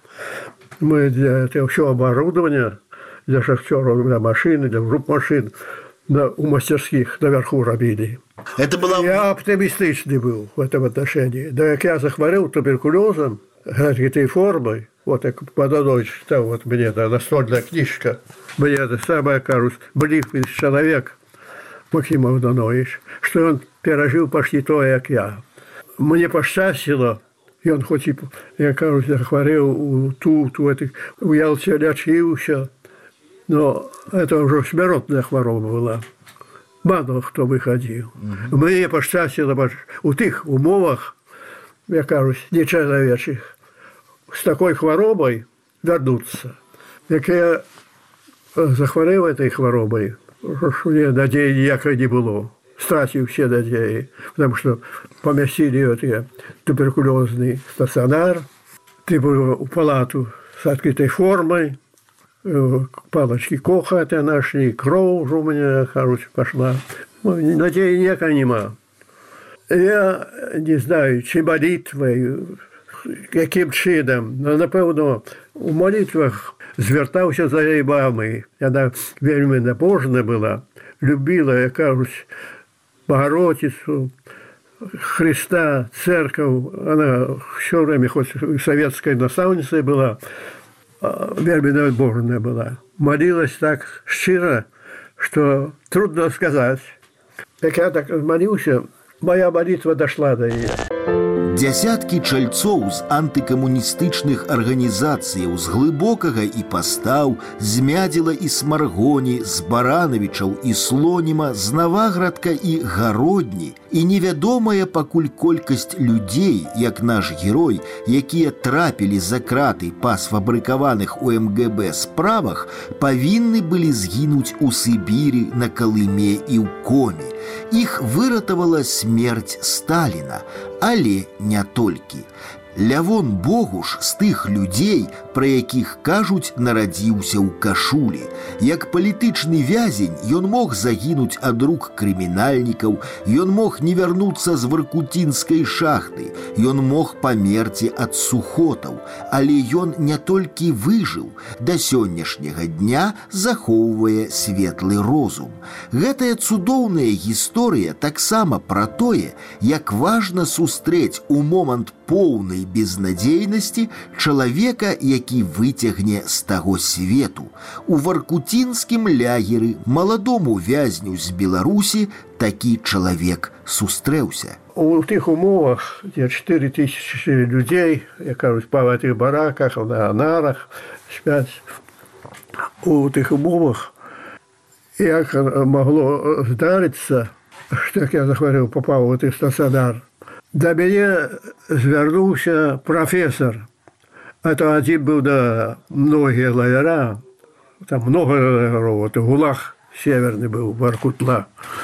Мы для этого все оборудование, для шахтеров, для машин, для групп машин у мастерских наверху робили. Это было... Я оптимистичный был в этом отношении. Да как я захворел туберкулезом, этой формой, вот как Подонович читал, вот мне это настольная книжка, мне это самое, кажется, близкий человек, Максим Подонович, что он пережил почти то, как я. Мне пощастило. Ён хоць і, я кажу, захварэў у Ялце лячыўся, но это ўжо смяротная хвароба была. Мало хто выхадзіў. Мне пашчасціла у тых умовах, я кажу, нечалавечых, з такой хваробай вярнуцца. Як я захварэў этой хваробай, мне надзеі ніякай не было. Стратил все надеи, потому что поместили эти туберкулезный стационар, в палату с открытой формой, палочки Коха это нашли, кровь у меня, пошла. Надеи никакой нема. Я не знаю, чи молитвой, каким чином, но, напевно, у молитвах звертався за її мамою. Вона вельми набожна була, любила, я кажуть, Богородицу, Христа, церковь. Она все время, хоть советской наставницей была, вербная отборная была. Молилась так щиро, что трудно сказать. Так я так молился, моя молитва дошла до нее. Дзясяткі чальцоў з антыкамуністычных арганізацыяў з глыбокага і пастаў, з Мядзела і Смаргоні, з Баранавічаў і Слоніма, з Наваградка і Гародні і невядомая пакуль колькасць людзей, як наш герой, якія трапілі за краты па сфабрыкаваных у МГБ справах, павінны былі згінуць у Сібіры, на Калыме і ў Коме. Іх выратавала смерць Сталіна, але не толькі. Лявон Богуш з тых людзей, пра якіх кажуць, нарадзіўся ў кашулі. Як палітычны вязень ён мог загінуць ад рук крымінальнікаў, ён мог не вярнуцца з варкуцінскай шахты, ён мог памерці ад сухотаў, але ён не толькі выжыў, да сённяшняга дня захоўвае светлы розум. Гэтая цудоўная гісторыя таксама пра тое, як важна сустрэць у момант поўнай безнадзейнасці чалавека, які выцягне з таго свету. У варкуцінскім лягеры маладому вязню з Беларусі такі чалавек сустрэўся. У тых умовах, дзе 4000 людзей, як кажуць, па гэтых бараках, на нарах спяць, у тых умовах, як магло здарыцца, што як я захварэў, папаў у тых стацыянар, да мяне звярнуўся прафесор. Это адзін быў да многія лагера, там много лагеров, это ГУЛАГ северный быў, Воркутла.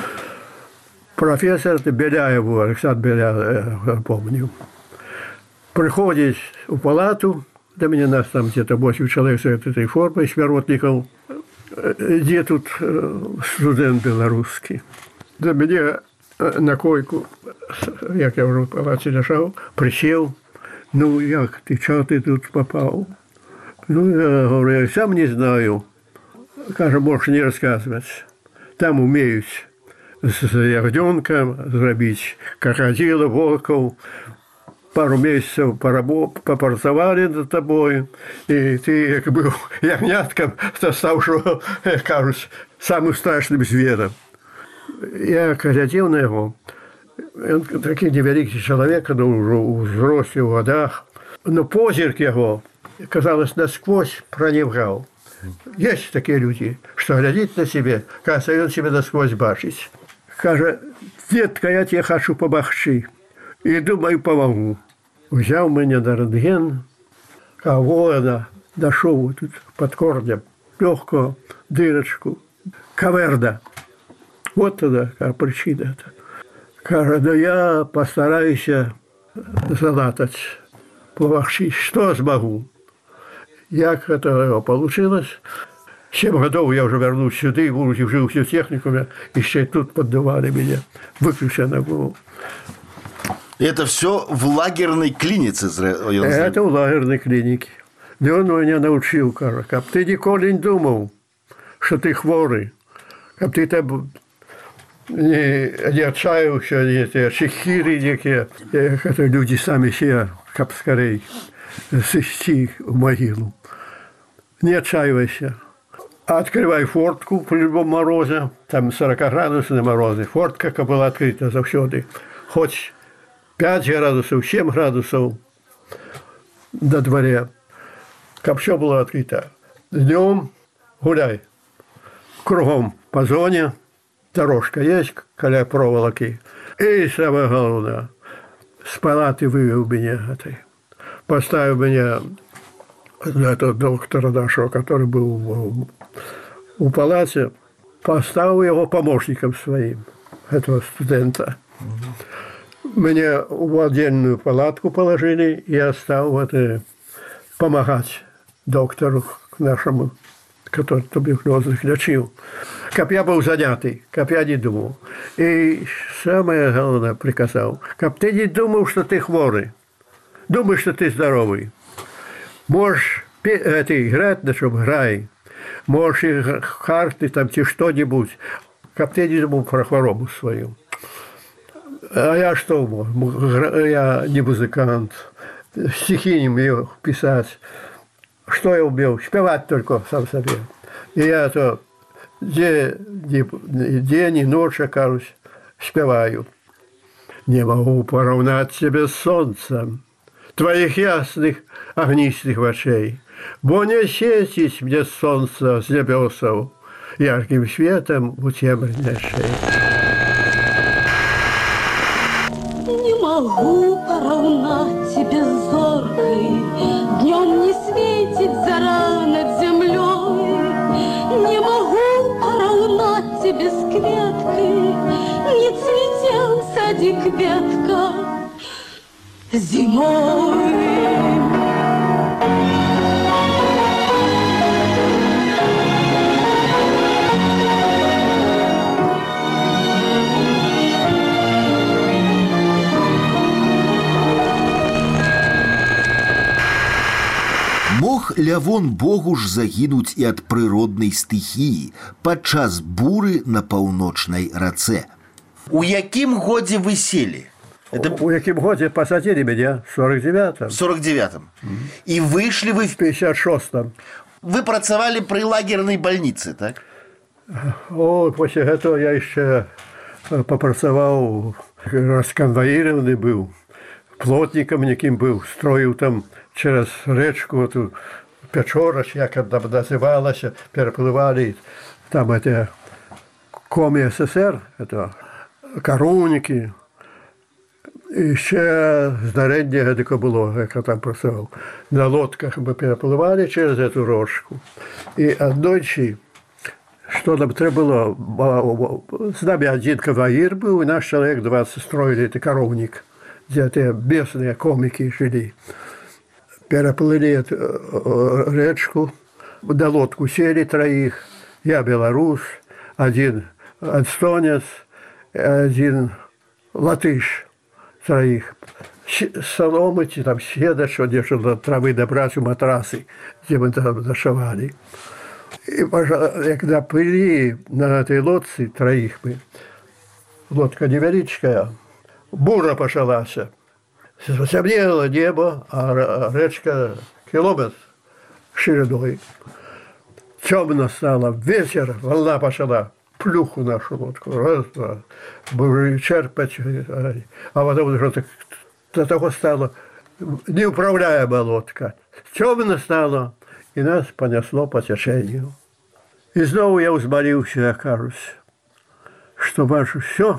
Профессор Беляев был, Александр Беляев, помню. Приходит в палату, до меня нас там где-то 8 человек с этой формой, смиротников, где тут студент белорусский. До меня на койку, як я уже в палате лежал, присел. Ну, як ты, чего ты тут попал? Ну, я говорю, я сам не знаю. Кажу, можешь не рассказывать. Там умеют с ягненком зробить крокодила, волков. Пару месяцев попрацавали над тобой, и ты, как был ягнятком, то стал, что, кажуть, самым страшным зверем. Я глядел на его. Он такий невеликий человек, но уже у взрослых в годах. Но позирк его, казалось, насквозь проникал. Есть такие люди, что глядит на себе, кажется, он себя насквозь бачить. Каже, детка, я тебе хочу помогчи. И думаю, помогу. Взял меня на рентген, воина, дошел тут под корнем, легкую дырочку, каверда. Вот тогда причина. Каже, да я постараюсь залатать, помогчи, что смогу. Як это получилось? 7 годов я уже вернулся сюда, и жил в техникуме, еще тут поддавали меня, выключено было. Это все в лагерной клинице? Это в лагерной клинике. И он меня научил, каже, как ты никогда не думал, что ты хворый, как ты там не отчаялся, эти чехири некие, это люди сами себя, как скорее, сойти в могилу. Не отчаивайся. Открывай фортку при любом морозе, там 40-градусные морозы. Фортка была открыта завсёды. Хоть 5 градусов, 7 градусов на дворе. Как все было открыто. Днем гуляй. Кругом по зоне. Дорожка есть, коля проволоки. И самое главное, с палаты вывел меня этой. Поставил меня этого доктора нашего, который был у палате, поставил его помощником своим, этого студента. Меня в отдельную палатку положили, и я стал помогать доктору нашему, который туберкулезных лечил. Как я был занятый, как я не думал. И самое главное приказал, как ты не думал, что ты хворый, думаешь, что ты здоровый. Можешь играть, на чем играй. Можешь играть карты там, что-нибудь. Как ты не думал про хворобу свою. А я что мог? Я не музыкант. Стихи не умею писать. что я умел? Спевать только сам себе. И я то день и ночь, кажусь, спеваю. Не могу поравнать тебе с солнцем твоих ясных огнистых очей, бо не светить мне солнце с небесов ярким светом у темнейшей. Не могу поравнать тебе с зоркой, днем не светит зара над землей. Не могу поравнать тебе с кветкой, не цветел садик ветка зимой. Мог Лявон Богуш загінуць і ад прыроднай стыхіі падчас буры на паўночнай рацэ. У якім годзе вы селі? У якім годзе посадили меня? В 49-м. В 49-м. І выйшлі вы В 56-м. Вы працавалі пры лагернай бальніцы, так? О, после этого я еще попрацаваў, расконвоированы был, плотником неким был, строил там через речку эту Печорач, як она называлась, переплывали там эти коми СССР, это коровники. І ще здарення таке було, як я там працював. На лодках ми перепливали через цю річку. І одночі, що нам треба було, з нами один конвоїр був, і наш чоловік 20 строили цей коровник, де ті місцеві комики жили. Переплыли речку, на лодку сели троих, я белорус, один эстонец, один латыш, троих. Соломы, там седа, что держали травы добрать, матрасы, где мы там зашивали. И когда плыли на этой лодце троих мы, лодка невеличкая, буря пошалась. Темнело небо, а речка километр шириной. Темно стало, ветер, волна пошла, плюху нашу лодку, раз, два, будем черпать, а потом уже до того стало неуправляемая лодка. Темно стало, и нас понесло по течению. И снова я взмолился, кажусь, что ваше все,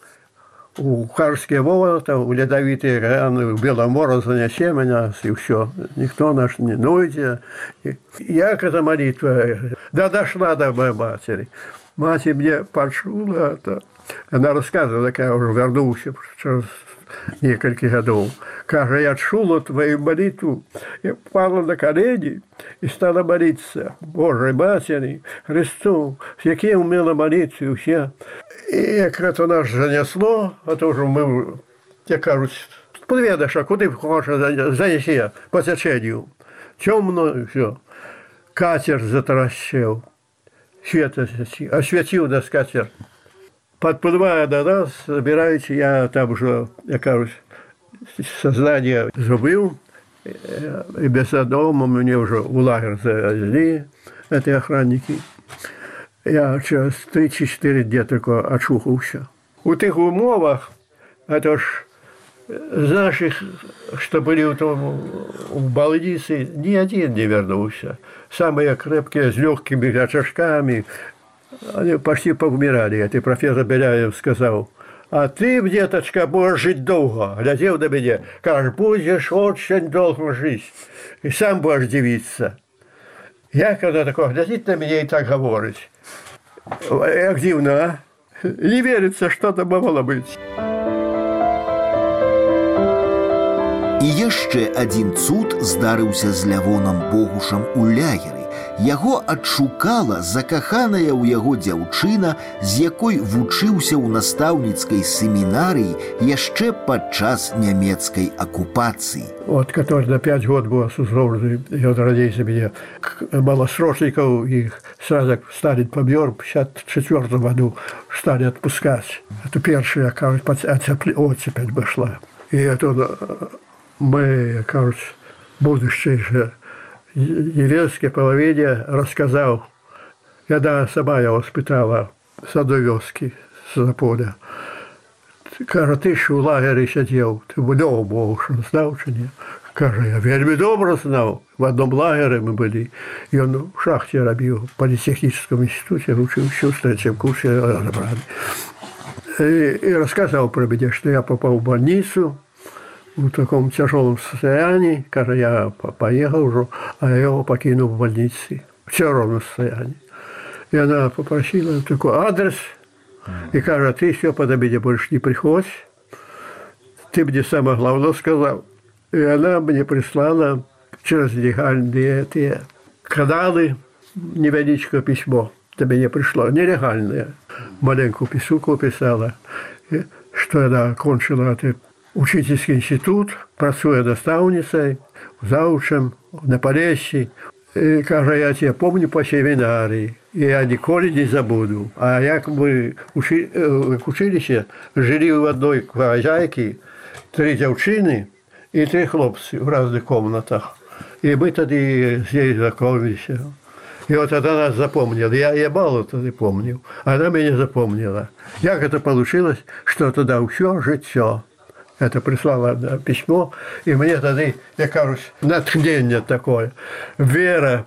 у Харские ворота, у ледовитые океаны, у Беломора занесе меня, и все. Никто нас не нойдет. Як эта молитва, да дошла до моей матери. Мать мне почула это. Она рассказывала, как я уже вернулся через несколько годов. Как я чула твою молитву, я пала на колени и стала молиться Божьей Матери, Христу, с яким умела молиться и все. И как это нас занесло, а то уже мы, я кажусь, подведешь, а куда хочешь занеси по течению. Темно и все. Катер затаращил, свет осветил на катер. Подплывая до нас, собираете, я там уже, я кажусь, сознание забыл, и без дома мне уже в лагерь завезли, эти охранники. Я через 3-4 дня только очухался. У тех умовах, это ж з наших, что были в больнице, ни один не вернулся. Самые крепкие, с легкими очажками, они почти повмирали. Это профессор Беляев сказал: а ты, деточка, будешь жить долго. Глядел на меня, как будешь очень долго жить. И сам будешь дивиться. Я когда такой глядит на меня и так говорит. Як дивно, а? Не верится, что это могло быть. І яшчэ адзін цуд здарыўся з Лявонам Богушам у лягеры. Яго адшукала закаханая ў яго дзяўчына, з якой вучыўся ў настаўніцкай семінарыі яшчэ падчас нямецкай акупацыі. Вот, который на 5 год был осужден, и он родился меня, малосрочников, их сразу Сталин помер, в 1954 году стали отпускать. Это первая, кажется, оцепель пошла. И это мы, кажется, будущее же деревенской половине рассказал, когда сама я воспитала с одной вёски, с Заполя. Каже, ты ж у лагері сидів, ти будь-яку Богу, що знав чи ні? Каже, я вельми добре знав. В одному лагері ми були. І він в шахті робив, в політехнічному інституті, учився в третьем курсе. И рассказал про меня, что я попал в больницу в таком тяжелом состоянии. Каже, я поехал уже, а я его покинул в больнице в тяжелом состоянии. И она попросила такой адрес. И каже, ты все подо меня больше не приходь. Ты мне самое главное сказал. И она мне прислала через легальные эти каналы невеличкое письмо. До меня пришло нелегальное. Маленькую писулку писала, что она окончила учительский институт, працуя наставницей, заучем на Полессі. И, каже, я тебя помню по семинарии, и я николи не забуду. А як мы в училище жили в одной хозяйке, 3 девчины и 3 хлопцы в разных комнатах. И мы тогда здесь знакомились. И вот она нас запомнила. Я мало тогда помнил. Она меня запомнила. Как это получилось, что тогда все життя. Это прислала письмо. И мне тогда, я кажусь, натхнение такое. Вера,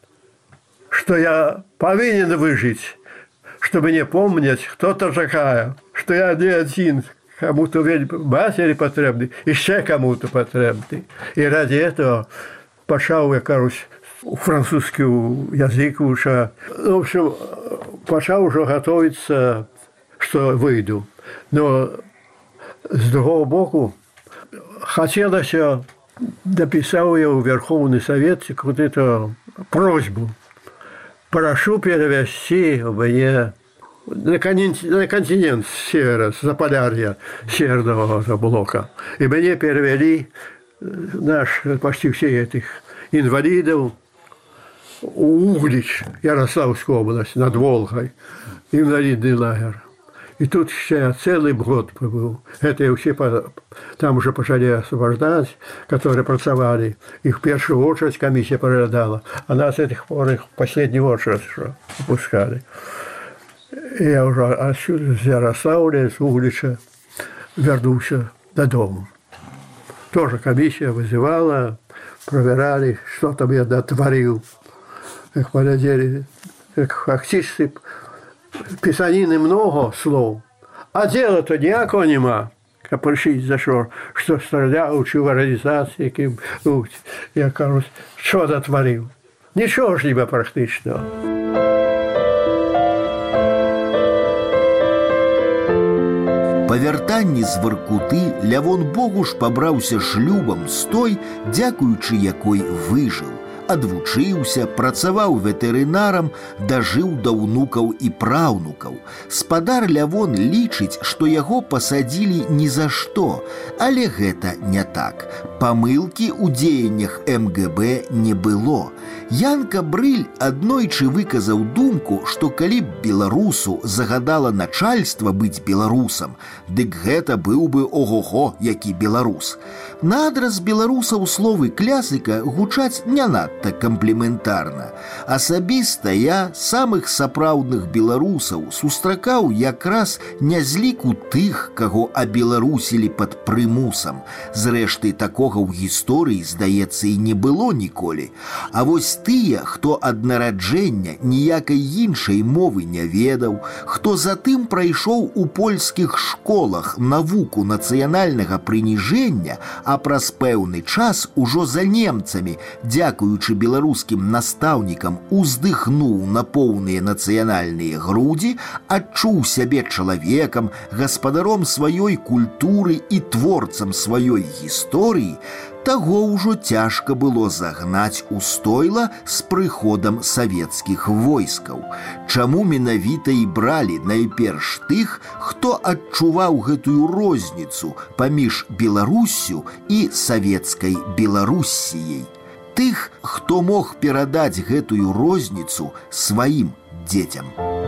что я повинен выжить, чтобы не помнить, кто то такая, что я не один, кому-то матери потребный, еще кому-то потребный. И ради этого пошел, я кажусь, французский язык уже. В общем, пошел уже готовиться, что выйду. Но с другого боку, хотелось, написал я в Верховный Совет какую-то просьбу. Прошу перевести мне на континент севера, с Заполярья, Северного блока. И мне перевели почти все этих инвалидов Углич, Ярославская область, над Волгой, инвалидный лагерь. И тут я целый год побыл. Это я все там уже пошли освобождать, которые працевали. Их в первую очередь комиссия проглядала, а нас этих пор их в последнюю очередь опускали. И я уже отсюда с Ярославля, с Углича вернулся додому. Тоже комиссия вызывала, проверяли, что там я дотворил. Как полетели, как фактически писанины много слов, а дела-то ніякого нема. Прийшли за що стріляв, чи в організації, я кажу, що дотворив. Нічого ж ніби практично. Па вяртанні з Воркуты Лявон Богуш пабраўся шлюбам з той, дзякуючы якой выжыў. Адвучыўся, працаваў ветэрынарам, дажыў да ўнукаў і праўнукаў. Спадар Лявон лічыць, што яго пасадзілі ні за што, але гэта не так. Памылкі ў дзеяннях МГБ не было. Янка Брыль аднойчы выказаў думку, што калі б беларусу загадала начальства быць беларусам, дык гэта быў бы ого-го, які беларус. На адрас беларусаў словы клясыка гучаць не надта кампліментарна. Асабіста я самых сапраўдных беларусаў сустракаў якраз не з ліку тых, каго абеларусілі пад прымусам. Зрэшты, такога ў гісторыі, здаецца, і не было ніколі. А вось тыя, хто ад нараджэння ніякай іншай мовы не ведаў, хто затым прайшоў у польскіх школах навуку нацыянальнага прыніжэння, а праз пэўны час ужо за немцамі, дзякуючы беларускім настаўнікам, уздыхнуў на поўныя нацыянальныя грудзі, адчуў сябе чалавекам, гаспадаром сваёй культуры і творцам сваёй гісторыі, таго ўжо цяжка было загнаць у стойла з прыходам савецкіх войскаў. Чаму менавіта і бралі найперш тых, хто адчуваў гэтую розніцу паміж Беларуссю і савецкай Беларуссіяй? Тых, хто мог перадаць гэтую розніцу сваім дзецям.